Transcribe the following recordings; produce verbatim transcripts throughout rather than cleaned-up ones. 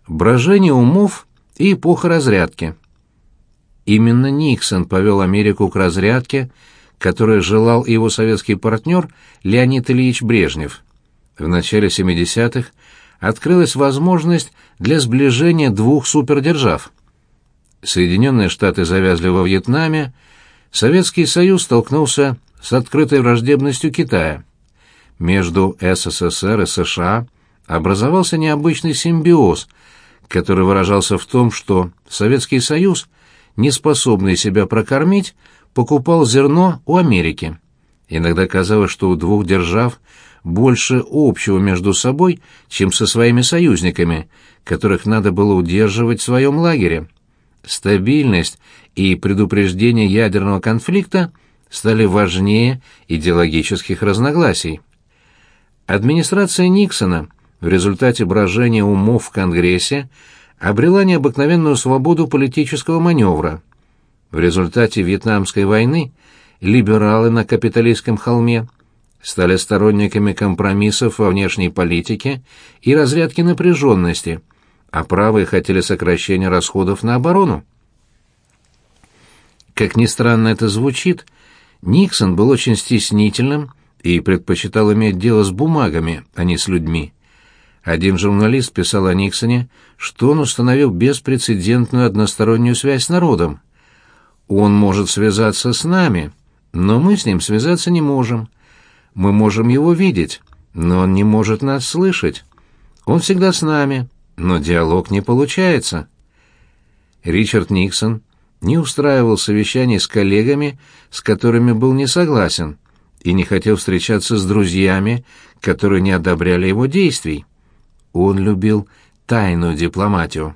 Брожение умов и эпоха разрядки. Именно Никсон повел Америку к разрядке, которой желал и его советский партнер Леонид Ильич Брежнев. В начале семидесятых открылась возможность для сближения двух супердержав. Соединенные Штаты завязли во Вьетнаме, Советский Союз столкнулся с открытой враждебностью Китая. Между СССР и США образовался необычный симбиоз, который выражался в том, что Советский Союз, не способный себя прокормить, покупал зерно у Америки. Иногда казалось, что у двух держав больше общего между собой, чем со своими союзниками, которых надо было удерживать в своем лагере. Стабильность и предупреждение ядерного конфликта стали важнее идеологических разногласий. Администрация Никсона в результате брожения умов в Конгрессе обрела необыкновенную свободу политического маневра. В результате Вьетнамской войны либералы на капиталистском холме стали сторонниками компромиссов во внешней политике и разрядки напряженности, а правые хотели сокращения расходов на оборону. Как ни странно это звучит, Никсон был очень стеснительным и предпочитал иметь дело с бумагами, а не с людьми. Один журналист писал о Никсоне, что он установил беспрецедентную одностороннюю связь с народом. «Он может связаться с нами, но мы с ним связаться не можем. Мы можем его видеть, но он не может нас слышать. Он всегда с нами, но диалог не получается». Ричард Никсон не устраивал совещаний с коллегами, с которыми был не согласен, и не хотел встречаться с друзьями, которые не одобряли его действий. Он любил тайную дипломатию.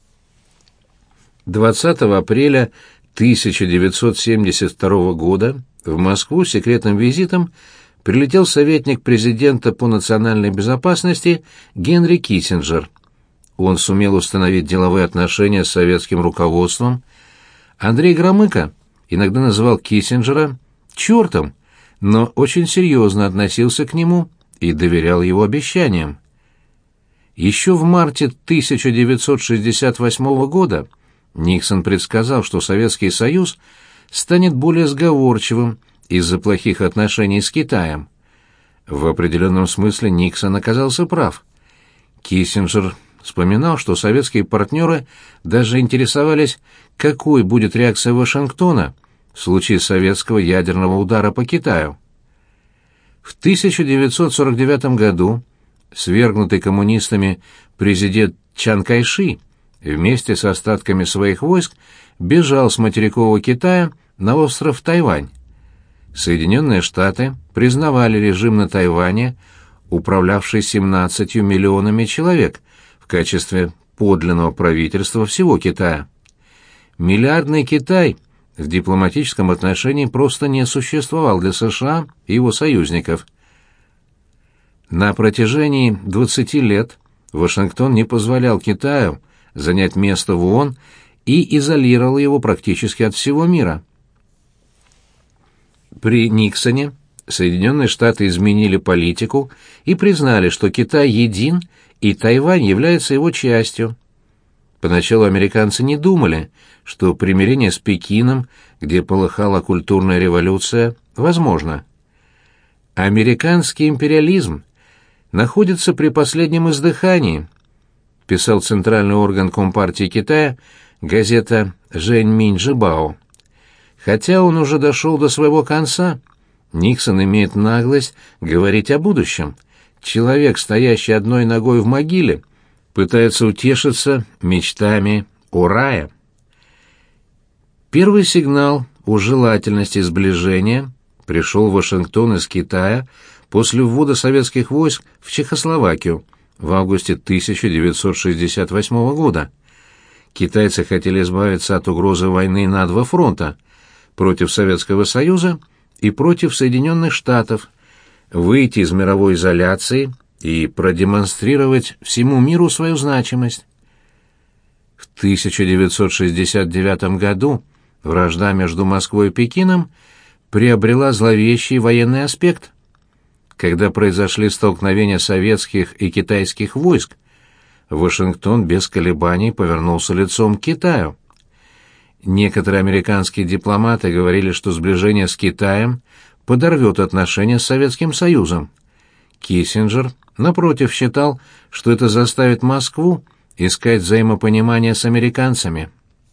двадцатого апреля тысяча девятьсот семьдесят второго года в Москву с секретным визитом прилетел советник президента по национальной безопасности Генри Киссинджер. Он сумел установить деловые отношения с советским руководством. Андрей Громыко иногда называл Киссинджера «чертом», но очень серьезно относился к нему и доверял его обещаниям. Еще в марте тысяча девятьсот шестьдесят восьмого года Никсон предсказал, что Советский Союз станет более сговорчивым из-за плохих отношений с Китаем. В определенном смысле Никсон оказался прав. Киссинджер вспоминал, что советские партнеры даже интересовались, какой будет реакция Вашингтона в случае советского ядерного удара по Китаю. В тысяча девятьсот сорок девятом году свергнутый коммунистами президент Чан Кайши вместе с остатками своих войск бежал с материкового Китая на остров Тайвань. Соединенные Штаты признавали режим на Тайване, управлявший семнадцатью миллионами человек, в качестве подлинного правительства всего Китая. Миллиардный Китай в дипломатическом отношении просто не существовал для США и его союзников. На протяжении двадцати лет Вашингтон не позволял Китаю занять место в ООН и изолировал его практически от всего мира. При Никсоне Соединенные Штаты изменили политику и признали, что Китай един и Тайвань является его частью. Поначалу американцы не думали, что примирение с Пекином, где полыхала культурная революция, возможно. «Американский империализм находится при последнем издыхании», писал центральный орган Компартии Китая, газета «Жэньминь Жибао». Хотя он уже дошел до своего конца, Никсон имеет наглость говорить о будущем. Человек, стоящий одной ногой в могиле, пытается утешиться мечтами о рае. Первый сигнал о желательности сближения пришел в Вашингтон из Китая после ввода советских войск в Чехословакию в августе тысяча девятьсот шестьдесят восьмого года. Китайцы хотели избавиться от угрозы войны на два фронта – против Советского Союза и против Соединенных Штатов, выйти из мировой изоляции и продемонстрировать всему миру свою значимость. В тысяча девятьсот шестьдесят девятом году вражда между Москвой и Пекином приобрела зловещий военный аспект. Когда произошли столкновения советских и китайских войск, Вашингтон без колебаний повернулся лицом к Китаю. Некоторые американские дипломаты говорили, что сближение с Китаем подорвет отношения с Советским Союзом. Киссинджер, напротив, считал, что это заставит Москву искать взаимопонимание с американцами.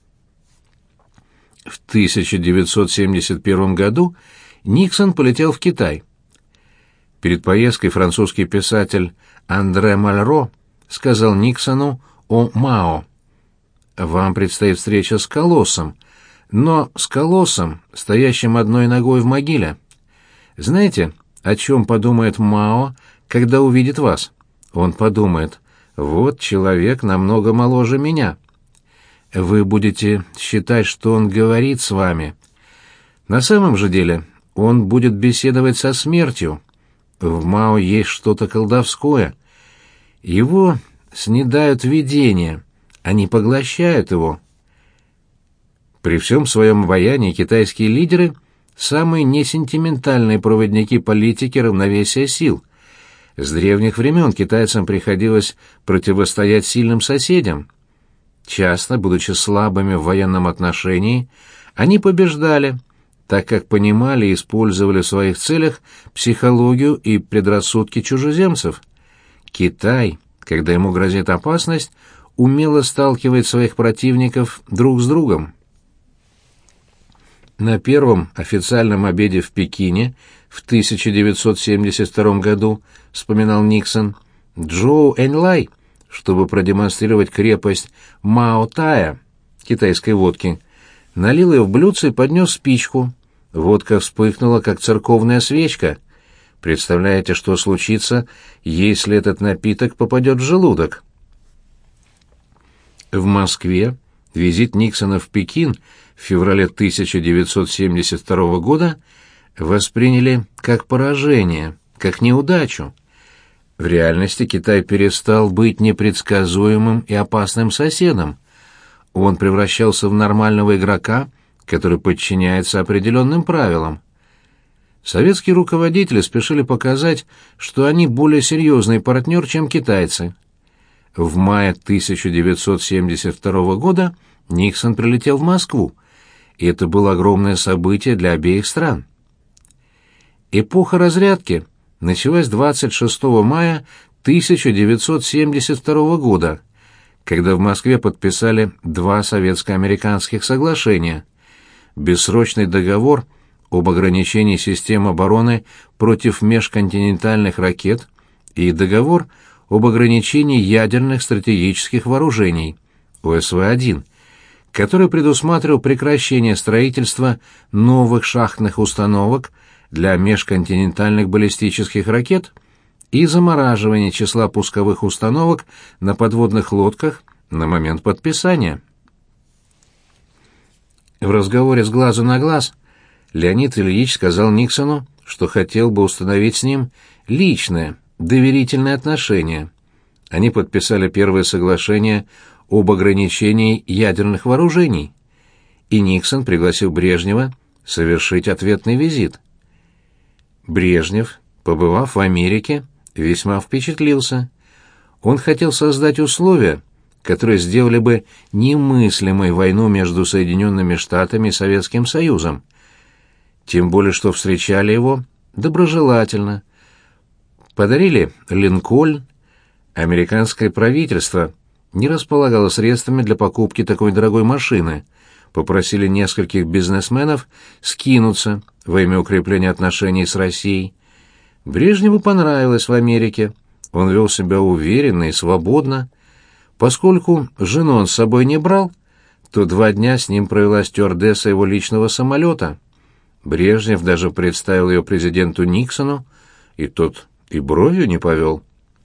В тысяча девятьсот семьдесят первом году Никсон полетел в Китай. Перед поездкой французский писатель Андре Мальро сказал Никсону о Мао: «Вам предстоит встреча с колоссом, но с колоссом, стоящим одной ногой в могиле. Знаете, о чем подумает Мао, когда увидит вас? Он подумает: вот человек намного моложе меня. Вы будете считать, что он говорит с вами. На самом же деле он будет беседовать со смертью. В Мао есть что-то колдовское. Его снедают видения, они поглощают его». При всем своем обаянии китайские лидеры — самые несентиментальные проводники политики равновесия сил. С древних времен китайцам приходилось противостоять сильным соседям. Часто, будучи слабыми в военном отношении, они побеждали, так как понимали и использовали в своих целях психологию и предрассудки чужеземцев. Китай, когда ему грозит опасность, умело сталкивает своих противников друг с другом. На первом официальном обеде в Пекине в тысяча девятьсот семьдесят втором году, вспоминал Никсон, Джоу Эньлай, чтобы продемонстрировать крепость Мао-Тая, китайской водки, налил ее в блюдце и поднес спичку. Водка вспыхнула, как церковная свечка. Представляете, что случится, если этот напиток попадет в желудок? В Москве визит Никсона в Пекин в феврале тысяча девятьсот семьдесят второго года восприняли как поражение, как неудачу. В реальности Китай перестал быть непредсказуемым и опасным соседом. Он превращался в нормального игрока, который подчиняется определенным правилам. Советские руководители спешили показать, что они более серьезный партнер, чем китайцы. В мае тысяча девятьсот семьдесят второго года Никсон прилетел в Москву, и это было огромное событие для обеих стран. Эпоха разрядки началась двадцать шестого мая тысяча девятьсот семьдесят второго года, когда в Москве подписали два советско-американских соглашения: бессрочный договор об ограничении систем обороны против межконтинентальных ракет и договор об ограничении ядерных стратегических вооружений, о эс вэ один, который предусматривал прекращение строительства новых шахтных установок для межконтинентальных баллистических ракет и замораживание числа пусковых установок на подводных лодках на момент подписания. В разговоре с глазу на глаз Леонид Ильич сказал Никсону, что хотел бы установить с ним личное, доверительное отношение. Они подписали первое соглашение об ограничении ядерных вооружений, и Никсон пригласил Брежнева совершить ответный визит. Брежнев, побывав в Америке, весьма впечатлился. Он хотел создать условия, которые сделали бы немыслимой войну между Соединенными Штатами и Советским Союзом. Тем более, что встречали его доброжелательно. Подарили Линкольн. Американское правительство не располагало средствами для покупки такой дорогой машины. Попросили нескольких бизнесменов скинуться во имя укрепления отношений с Россией. Брежневу понравилось в Америке. Он вел себя уверенно и свободно. Поскольку жену он с собой не брал, то два дня с ним провела стюардесса его личного самолета. Брежнев даже представил ее президенту Никсону, и тот и бровью не повел.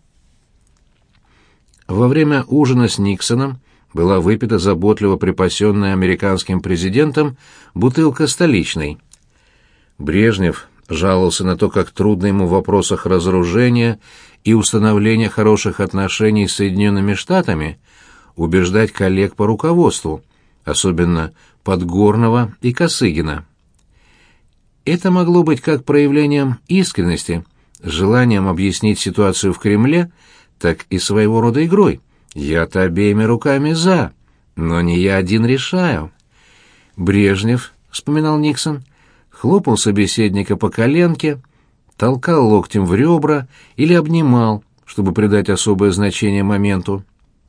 Во время ужина с Никсоном была выпита заботливо припасенная американским президентом бутылка столичной. Брежнев жаловался на то, как трудно ему в вопросах разоружения и установления хороших отношений с Соединенными Штатами убеждать коллег по руководству, особенно Подгорного и Косыгина. Это могло быть как проявлением искренности, желанием объяснить ситуацию в Кремле, так и своего рода игрой, Я-то обеими руками за, но не я один решаю. Брежнев, — вспоминал Никсон, — хлопал собеседника по коленке, толкал локтем в ребра или обнимал, чтобы придать особое значение моменту.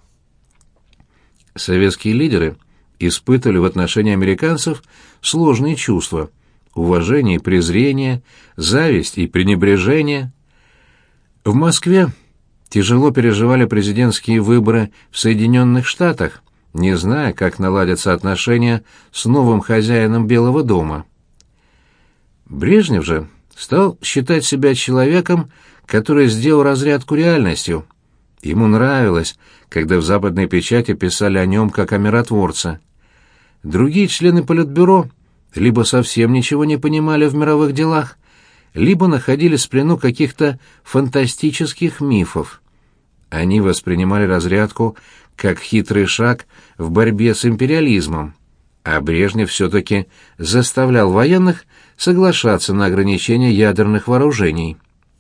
Советские лидеры испытывали в отношении американцев сложные чувства — уважение и презрение, зависть и пренебрежение. В Москве тяжело переживали президентские выборы в Соединенных Штатах, не зная, как наладятся отношения с новым хозяином Белого дома. Брежнев же стал считать себя человеком, который сделал разрядку реальностью. Ему нравилось, когда в западной печати писали о нем как о миротворце. Другие члены Политбюро либо совсем ничего не понимали в мировых делах, либо находились в плену каких-то фантастических мифов. Они воспринимали разрядку как хитрый шаг в борьбе с империализмом, а Брежнев все-таки заставлял военных соглашаться на ограничение ядерных вооружений.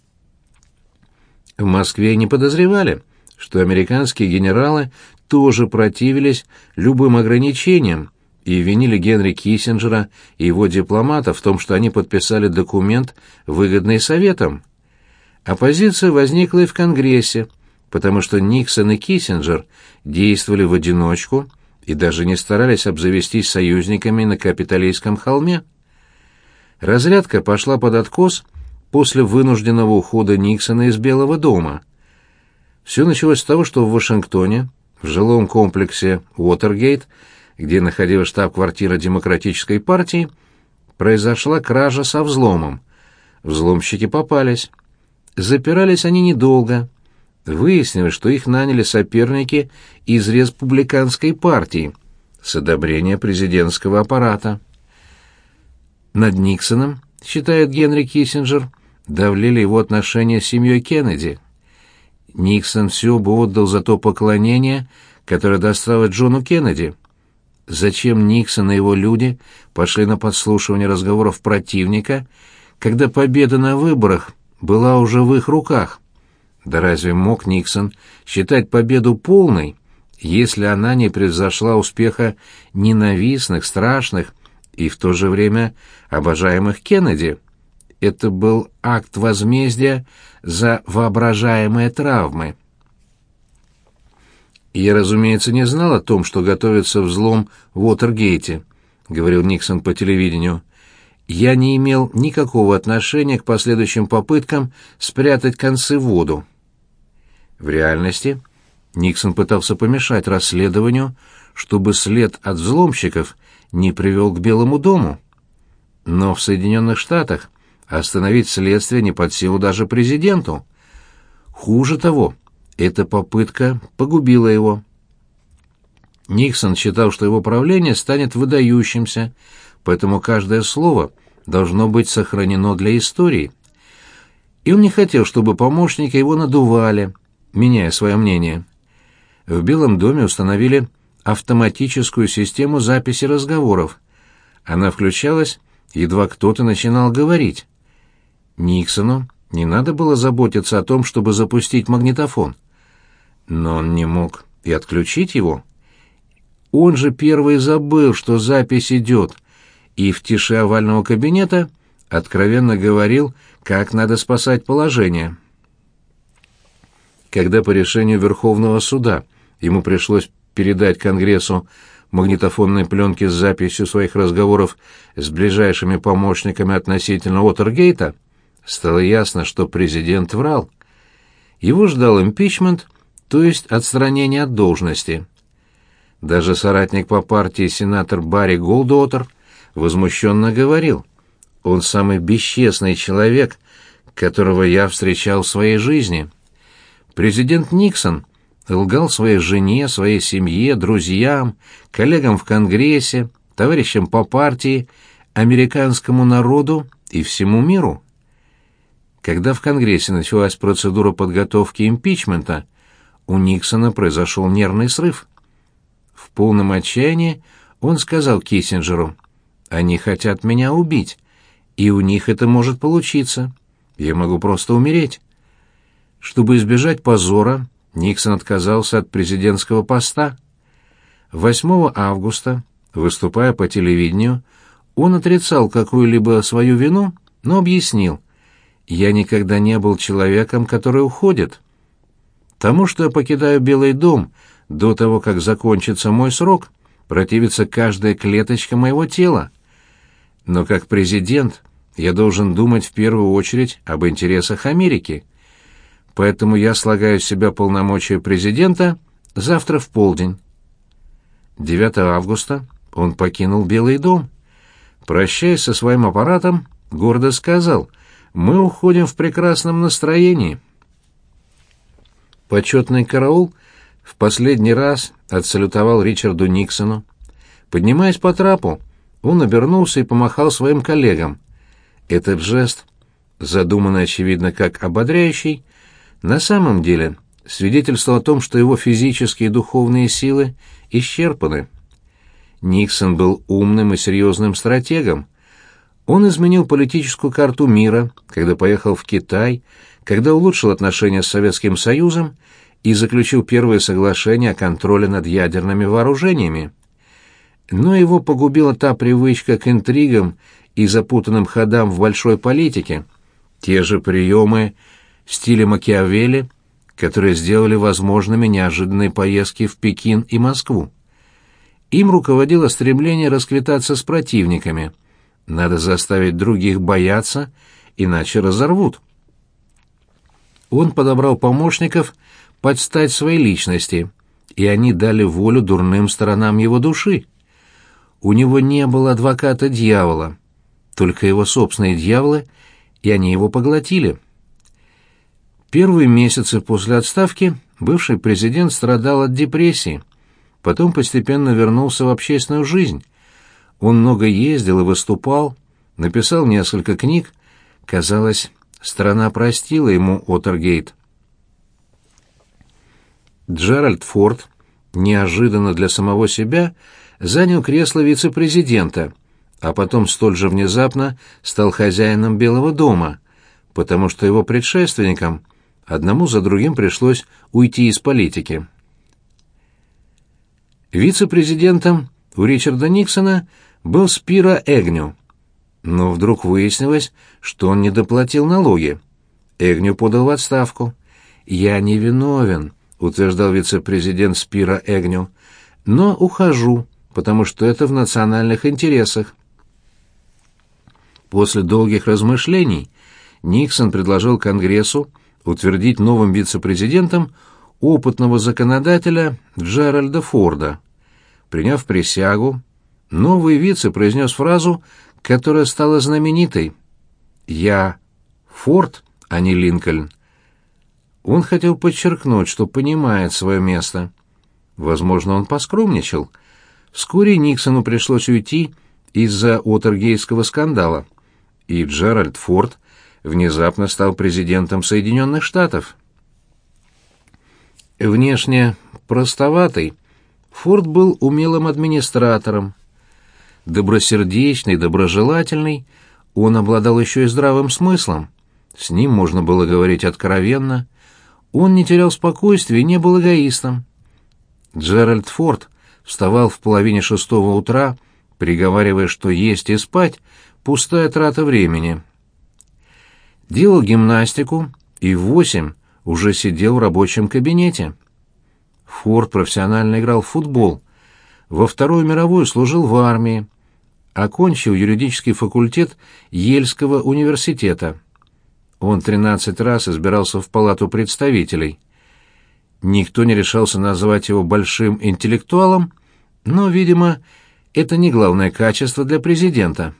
В Москве не подозревали, что американские генералы тоже противились любым ограничениям и винили Генри Киссинджера и его дипломатов в том, что они подписали документ, выгодный Советам. Оппозиция возникла и в Конгрессе, потому что Никсон и Киссинджер действовали в одиночку и даже не старались обзавестись союзниками на Капитолийском холме. Разрядка пошла под откос после вынужденного ухода Никсона из Белого дома. Все началось с того, что в Вашингтоне, в жилом комплексе Уотергейт, где находилась штаб-квартира Демократической партии, произошла кража со взломом. Взломщики попались. Запирались они недолго. Выяснилось, что их наняли соперники из республиканской партии с одобрения президентского аппарата. Над Никсоном, считает Генри Киссинджер, давлели его отношения с семьей Кеннеди. Никсон все бы отдал за то поклонение, которое досталось Джону Кеннеди. Зачем Никсон и его люди пошли на подслушивание разговоров противника, когда победа на выборах была уже в их руках? Да разве мог Никсон считать победу полной, если она не превзошла успеха ненавистных, страшных и в то же время обожаемых Кеннеди? Это был акт возмездия за воображаемые травмы. «Я, разумеется, не знал о том, что готовится взлом в Уотергейте», — говорил Никсон по телевидению. «Я не имел никакого отношения к последующим попыткам спрятать концы в воду». В реальности Никсон пытался помешать расследованию, чтобы след от взломщиков не привел к Белому дому. Но в Соединенных Штатах остановить следствие не под силу даже президенту. Хуже того, эта попытка погубила его. Никсон считал, что его правление станет выдающимся, поэтому каждое слово должно быть сохранено для истории. И он не хотел, чтобы помощники его надували, меняя свое мнение. В Белом доме установили автоматическую систему записи разговоров. Она включалась, едва кто-то начинал говорить. Никсону не надо было заботиться о том, чтобы запустить магнитофон. Но он не мог и отключить его. Он же первый забыл, что запись идет, и в тиши овального кабинета откровенно говорил, как надо спасать положение. Когда по решению Верховного суда ему пришлось передать Конгрессу магнитофонные пленки с записью своих разговоров с ближайшими помощниками относительно Уотергейта, стало ясно, что президент врал. Его ждал импичмент, то есть отстранение от должности. Даже соратник по партии сенатор Барри Голдуотер возмущенно говорил: «Он самый бесчестный человек, которого я встречал в своей жизни». Президент Никсон лгал своей жене, своей семье, друзьям, коллегам в Конгрессе, товарищам по партии, американскому народу и всему миру. Когда в Конгрессе началась процедура подготовки импичмента, у Никсона произошел нервный срыв. В полном отчаянии он сказал Киссинджеру: «Они хотят меня убить, и у них это может получиться. Я могу просто умереть». Чтобы избежать позора, Никсон отказался от президентского поста. восьмого августа, выступая по телевидению, он отрицал какую-либо свою вину, но объяснил: «Я никогда не был человеком, который уходит. Тому, что я покидаю Белый дом до того, как закончится мой срок, противится каждая клеточка моего тела. Но как президент я должен думать в первую очередь об интересах Америки. Поэтому я слагаю с себя полномочия президента завтра в полдень». девятого августа он покинул Белый дом. Прощаясь со своим аппаратом, гордо сказал: «Мы уходим в прекрасном настроении». Почетный караул в последний раз отсалютовал Ричарду Никсону. Поднимаясь по трапу, он обернулся и помахал своим коллегам. Этот жест, задуманный, очевидно, как ободряющий, на самом деле свидетельствовал о том, что его физические и духовные силы исчерпаны. Никсон был умным и серьезным стратегом. Он изменил политическую карту мира, когда поехал в Китай, когда улучшил отношения с Советским Союзом и заключил первое соглашение о контроле над ядерными вооружениями. Но его погубила та привычка к интригам и запутанным ходам в большой политике, те же приемы в стиле Макиавелли, которые сделали возможными неожиданные поездки в Пекин и Москву. Им руководило стремление расквитаться с противниками. Надо заставить других бояться, иначе разорвут. Он подобрал помощников под стать своей личности, и они дали волю дурным сторонам его души. У него не было адвоката дьявола, только его собственные дьяволы, и они его поглотили. Первые месяцы после отставки бывший президент страдал от депрессии, потом постепенно вернулся в общественную жизнь. Он много ездил и выступал, написал несколько книг. Казалось, страна простила ему Уотергейт. Джеральд Форд неожиданно для самого себя занял кресло вице-президента, а потом столь же внезапно стал хозяином Белого дома, потому что его предшественникам одному за другим пришлось уйти из политики. Вице-президентом у Ричарда Никсона был Спиро Эгню, но вдруг выяснилось, что он недоплатил налоги. Эгню подал в отставку. «Я не виновен», — утверждал вице-президент Спиро Эгню, — «но ухожу, потому что это в национальных интересах». После долгих размышлений Никсон предложил Конгрессу утвердить новым вице-президентом опытного законодателя Джеральда Форда. Приняв присягу, новый вице произнес фразу, которая стала знаменитой: «Я Форд, а не Линкольн». Он хотел подчеркнуть, что понимает свое место. Возможно, он поскромничал. Вскоре Никсону пришлось уйти из-за Уотергейтского скандала, и Джеральд Форд внезапно стал президентом Соединенных Штатов. Внешне простоватый, Форд был умелым администратором. Добросердечный, доброжелательный, он обладал еще и здравым смыслом. С ним можно было говорить откровенно. Он не терял спокойствия и не был эгоистом. Джеральд Форд вставал в половине шестого утра, приговаривая, что есть и спать — пустая трата времени. Делал гимнастику и в восемь уже сидел в рабочем кабинете. Форд профессионально играл в футбол. Во Вторую мировую служил в армии. Окончил юридический факультет Ельского университета. Он тринадцать раз избирался в Палату представителей. Никто не решался назвать его большим интеллектуалом, но, видимо, это не главное качество для президента.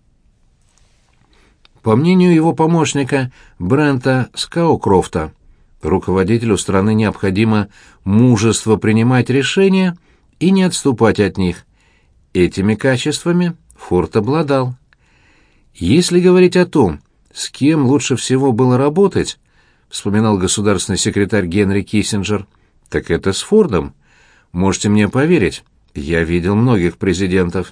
По мнению его помощника Брента Скаукрофта, руководителю страны необходимо мужество принимать решения и не отступать от них. Этими качествами Форд обладал. Если говорить о том, с кем лучше всего было работать, вспоминал государственный секретарь Генри Киссинджер, так это с Фордом. Можете мне поверить, я видел многих президентов.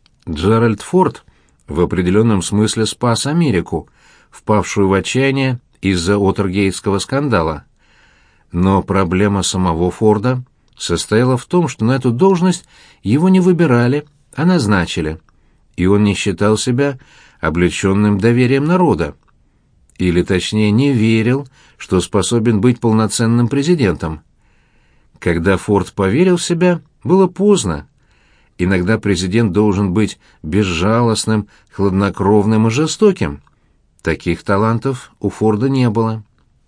Джеральд Форд в определенном смысле спас Америку, впавшую в отчаяние из-за Уотергейтского скандала. Но проблема самого Форда состояла в том, что на эту должность его не выбирали, а назначили, и он не считал себя облеченным доверием народа. Или, точнее, не верил, что способен быть полноценным президентом. Когда Форд поверил в себя, было поздно. Иногда президент должен быть безжалостным, хладнокровным и жестоким. Таких талантов у Форда не было.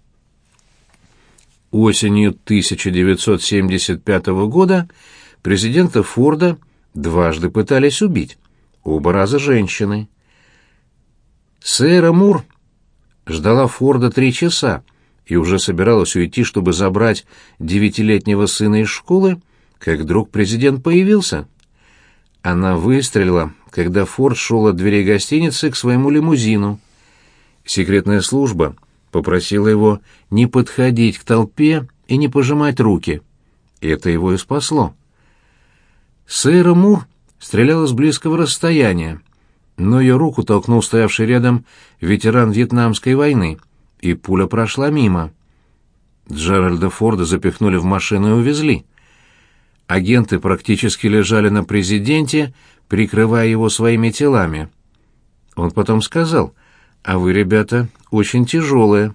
Осенью тысяча девятьсот семьдесят пятого года президента Форда дважды пытались убить, оба раза женщины. Сейра Мур ждала Форда три часа и уже собиралась уйти, чтобы забрать девятилетнего сына из школы, как вдруг президент появился. Она выстрелила, когда Форд шел от дверей гостиницы к своему лимузину. Секретная служба попросила его не подходить к толпе и не пожимать руки. Это его и спасло. Сейра Мур стреляла с близкого расстояния, но ее руку толкнул стоявший рядом ветеран Вьетнамской войны, и пуля прошла мимо. Джеральда Форда запихнули в машину и увезли. Агенты практически лежали на президенте, прикрывая его своими телами. Он потом сказал: «А вы, ребята, очень тяжелые».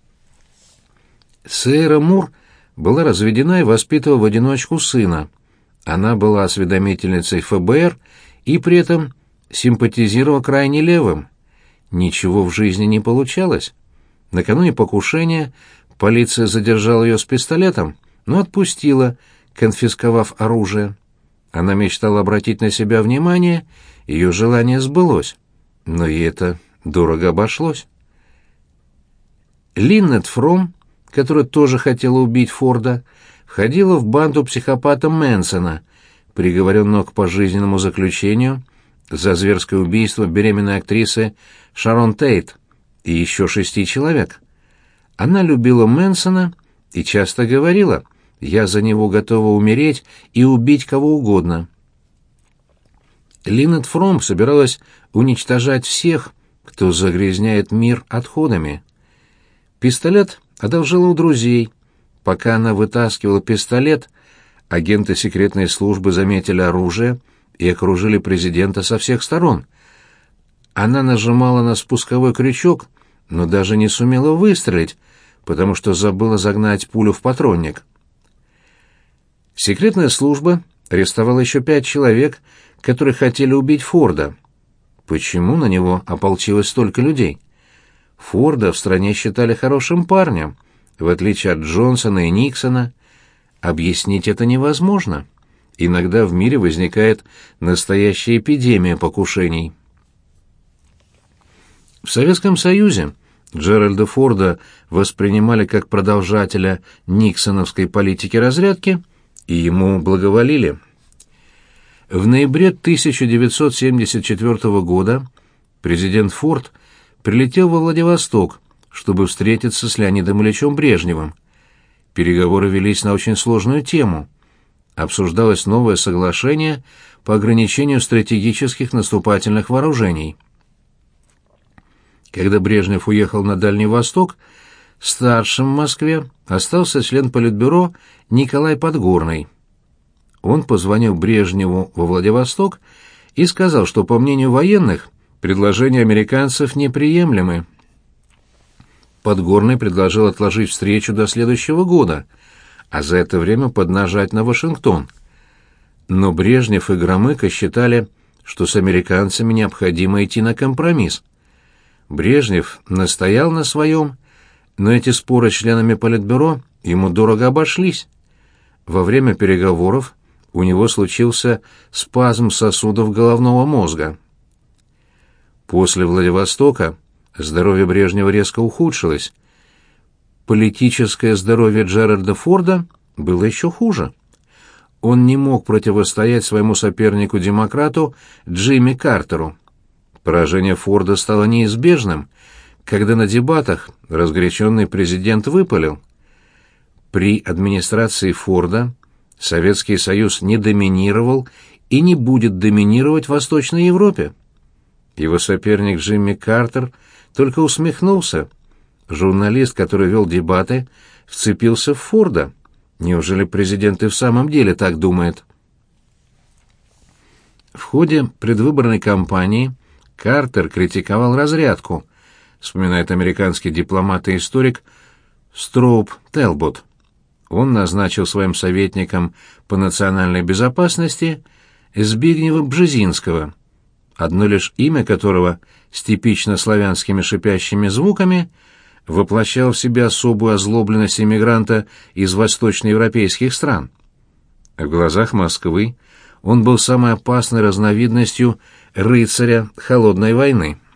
Сейра Мур была разведена и воспитывала в одиночку сына. Она была осведомительницей эф бэ эр и при этом симпатизировала крайне левым. Ничего в жизни не получалось. Накануне покушения полиция задержала ее с пистолетом, но отпустила, конфисковав оружие. Она мечтала обратить на себя внимание, ее желание сбылось. Но ей это дорого обошлось. Линнет Фром, которая тоже хотела убить Форда, входила в банду психопата Мэнсона, приговоренного к пожизненному заключению за зверское убийство беременной актрисы Шарон Тейт и еще шести человек. Она любила Мэнсона и часто говорила: «Я за него готова умереть и убить кого угодно». Линнет Фром собиралась уничтожать всех, кто загрязняет мир отходами. Пистолет одолжила у друзей. Пока она вытаскивала пистолет, агенты секретной службы заметили оружие и окружили президента со всех сторон. Она нажимала на спусковой крючок, но даже не сумела выстрелить, потому что забыла загнать пулю в патронник. Секретная служба арестовала еще пять человек, которые хотели убить Форда. Почему на него ополчилось столько людей? Форда в стране считали хорошим парнем, в отличие от Джонсона и Никсона. Объяснить это невозможно. Иногда в мире возникает настоящая эпидемия покушений. В Советском Союзе Джеральда Форда воспринимали как продолжателя никсоновской политики разрядки, и ему благоволили. В ноябре тысяча девятьсот семьдесят четвёртого года президент Форд прилетел во Владивосток, чтобы встретиться с Леонидом Ильичем Брежневым. Переговоры велись на очень сложную тему. Обсуждалось новое соглашение по ограничению стратегических наступательных вооружений. Когда Брежнев уехал на Дальний Восток, старшим в Москве остался член Политбюро Николай Подгорный. Он позвонил Брежневу во Владивосток и сказал, что, по мнению военных, предложения американцев неприемлемы. Подгорный предложил отложить встречу до следующего года, а за это время поднажать на Вашингтон. Но Брежнев и Громыко считали, что с американцами необходимо идти на компромисс. Брежнев настоял на своем, но эти споры с членами Политбюро ему дорого обошлись. Во время переговоров у него случился спазм сосудов головного мозга. После Владивостока здоровье Брежнева резко ухудшилось. Политическое здоровье Джеральда Форда было еще хуже. Он не мог противостоять своему сопернику-демократу Джимми Картеру. Поражение Форда стало неизбежным, когда на дебатах разгоряченный президент выпалил: «При администрации Форда Советский Союз не доминировал и не будет доминировать в Восточной Европе». Его соперник Джимми Картер только усмехнулся. Журналист, который вел дебаты, вцепился в Форда. Неужели президент и в самом деле так думает? В ходе предвыборной кампании Картер критиковал разрядку, вспоминает американский дипломат и историк Строуп Телбот. Он назначил своим советником по национальной безопасности Збигнева Бжезинского, одно лишь имя которого с типично славянскими шипящими звуками воплощало в себе особую озлобленность иммигранта из восточноевропейских стран. В глазах Москвы он был самой опасной разновидностью рыцаря холодной войны.